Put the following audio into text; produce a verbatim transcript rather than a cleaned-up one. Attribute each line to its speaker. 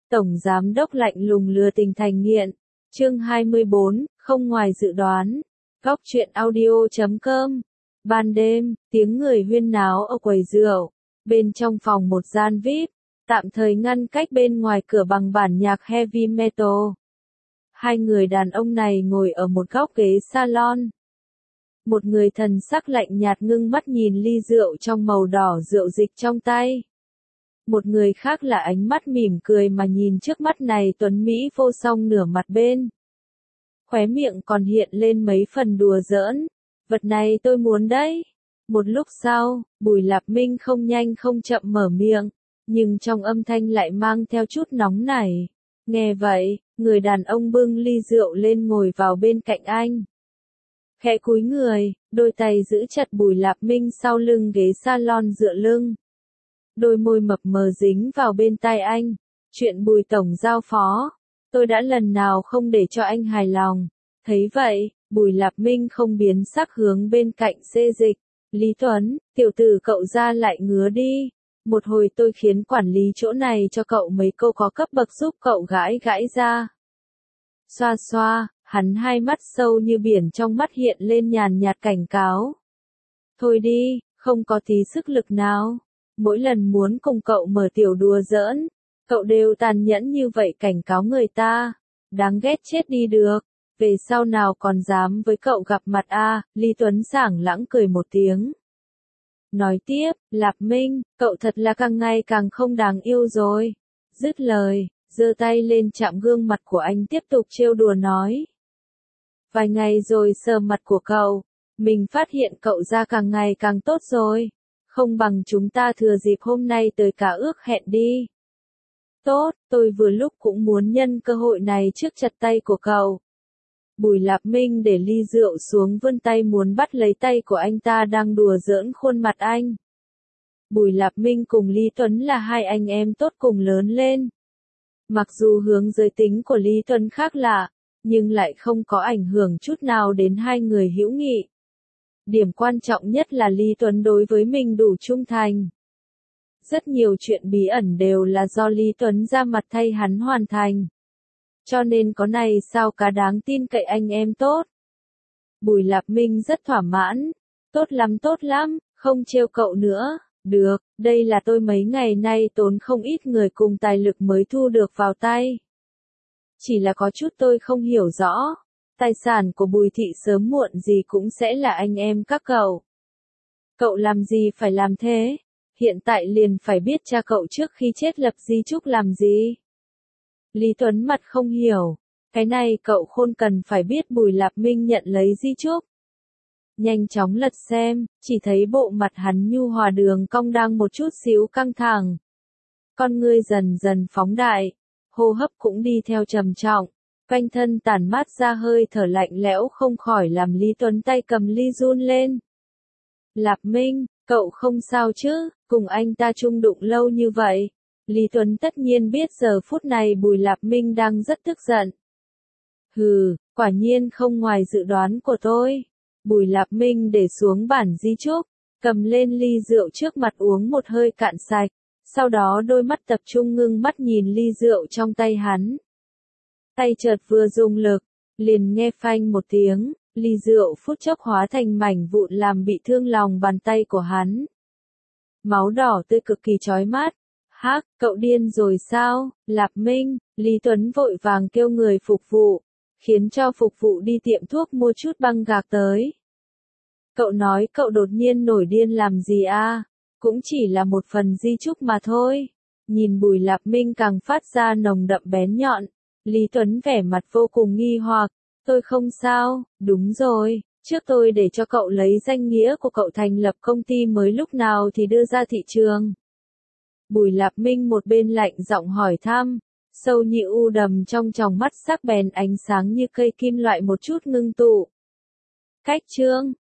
Speaker 1: Tổng Giám đốc lạnh lùng lừa tình thành nghiện. Chương hai mươi bốn, không ngoài dự đoán. Góc truyện audio chấm com. Ban đêm, tiếng người huyên náo ở quầy rượu. Bên trong phòng một gian vi ai pi, tạm thời ngăn cách bên ngoài cửa bằng bản nhạc heavy metal. Hai người đàn ông này ngồi ở một góc ghế salon. Một người thần sắc lạnh nhạt ngưng mắt nhìn ly rượu trong màu đỏ rượu dịch trong tay. Một người khác là ánh mắt mỉm cười mà nhìn trước mắt này tuấn Mỹ vô song nửa mặt bên. Khóe miệng còn hiện lên mấy phần đùa giỡn. Vật này tôi muốn đấy. Một lúc sau, Bùi Lạp Minh không nhanh không chậm mở miệng, nhưng trong âm thanh lại mang theo chút nóng nảy. Nghe vậy, người đàn ông bưng ly rượu lên ngồi vào bên cạnh anh. Khẽ cúi người, đôi tay giữ chặt Bùi Lạp Minh sau lưng ghế salon dựa lưng. Đôi môi mập mờ dính vào bên tai anh. Chuyện Bùi Tổng giao phó, tôi đã lần nào không để cho anh hài lòng. Thấy vậy, Bùi Lạp Minh không biến sắc hướng bên cạnh xê dịch. Lý Tuấn, tiểu tử cậu ra lại ngứa đi. Một hồi tôi khiến quản lý chỗ này cho cậu mấy câu có cấp bậc giúp cậu gãi gãi ra. Xoa xoa, hắn hai mắt sâu như biển trong mắt hiện lên nhàn nhạt cảnh cáo. Thôi đi, không có tí sức lực nào. Mỗi lần muốn cùng cậu mở tiểu đùa giỡn, cậu đều tàn nhẫn như vậy cảnh cáo người ta. Đáng ghét chết đi được. Về sau nào còn dám với cậu gặp mặt a? À, Lý Tuấn sảng lãng cười một tiếng. Nói tiếp, Lạp Minh, cậu thật là càng ngày càng không đáng yêu rồi. Dứt lời, giơ tay lên chạm gương mặt của anh tiếp tục trêu đùa nói. Vài ngày rồi sờ mặt của cậu, mình phát hiện cậu da càng ngày càng tốt rồi. Không bằng chúng ta thừa dịp hôm nay tới cả ước hẹn đi. Tốt, tôi vừa lúc cũng muốn nhân cơ hội này trước chặt tay của cậu. Bùi Lạp Minh để ly rượu xuống vươn tay muốn bắt lấy tay của anh ta đang đùa giỡn khuôn mặt anh. Bùi Lạp Minh cùng Lý Tuấn là hai anh em tốt cùng lớn lên. Mặc dù hướng giới tính của Lý Tuấn khác lạ, nhưng lại không có ảnh hưởng chút nào đến hai người hữu nghị. Điểm quan trọng nhất là Lý Tuấn đối với mình đủ trung thành. Rất nhiều chuyện bí ẩn đều là do Lý Tuấn ra mặt thay hắn hoàn thành. Cho nên có này sao cá đáng tin cậy anh em tốt. Bùi Lạp Minh rất thỏa mãn. Tốt lắm tốt lắm, không trêu cậu nữa. Được, đây là tôi mấy ngày nay tốn không ít người cùng tài lực mới thu được vào tay. Chỉ là có chút tôi không hiểu rõ. Tài sản của Bùi Thị sớm muộn gì cũng sẽ là anh em các cậu. Cậu làm gì phải làm thế? Hiện tại liền phải biết cha cậu trước khi chết lập di chúc làm gì? Lý Tuấn mặt không hiểu. Cái này cậu khôn cần phải biết. Bùi Lạp Minh nhận lấy di chúc. Nhanh chóng lật xem, chỉ thấy bộ mặt hắn nhu hòa đường cong đang một chút xíu căng thẳng. Con ngươi dần dần phóng đại, hô hấp cũng đi theo trầm trọng, quanh thân tản mát ra hơi thở lạnh lẽo không khỏi làm Lý Tuấn tay cầm ly run lên. Lạp Minh, cậu không sao chứ, cùng anh ta chung đụng lâu như vậy. Lý Tuấn tất nhiên biết giờ phút này Bùi Lạp Minh đang rất tức giận. Hừ, quả nhiên không ngoài dự đoán của tôi. Bùi Lạp Minh để xuống bản di chúc, cầm lên ly rượu trước mặt uống một hơi cạn sạch, sau đó đôi mắt tập trung ngưng mắt nhìn ly rượu trong tay hắn. Tay chợt vừa dùng lực, liền nghe phanh một tiếng, ly rượu phút chốc hóa thành mảnh vụn làm bị thương lòng bàn tay của hắn. Máu đỏ tươi cực kỳ chói mắt. Hắc, cậu điên rồi sao? Lạp Minh, Lý Tuấn vội vàng kêu người phục vụ, khiến cho phục vụ đi tiệm thuốc mua chút băng gạc tới. Cậu nói cậu đột nhiên nổi điên làm gì à? Cũng chỉ là một phần di chúc mà thôi. Nhìn Bùi Lạp Minh càng phát ra nồng đậm bén nhọn, Lý Tuấn vẻ mặt vô cùng nghi hoặc. Tôi không sao, đúng rồi, trước tôi để cho cậu lấy danh nghĩa của cậu thành lập công ty mới lúc nào thì đưa ra thị trường. Bùi Lạp Minh một bên lạnh giọng hỏi thăm, sâu như u đầm trong tròng mắt sắc bén ánh sáng như cây kim loại một chút ngưng tụ. Cách trương,